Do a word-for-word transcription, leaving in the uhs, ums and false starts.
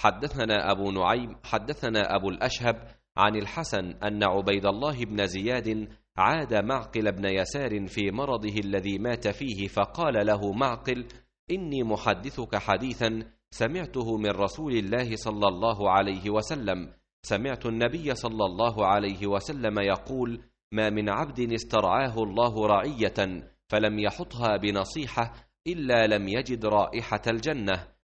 حدثنا أبو نعيم حدثنا أبو الأشهب عن الحسن أن عبيد الله بن زياد عاد معقل بن يسار في مرضه الذي مات فيه، فقال له معقل: إني محدثك حديثا سمعته من رسول الله صلى الله عليه وسلم. سمعت النبي صلى الله عليه وسلم يقول: ما من عبد استرعاه الله رعية فلم يحطها بنصيحة إلا لم يجد رائحة الجنة.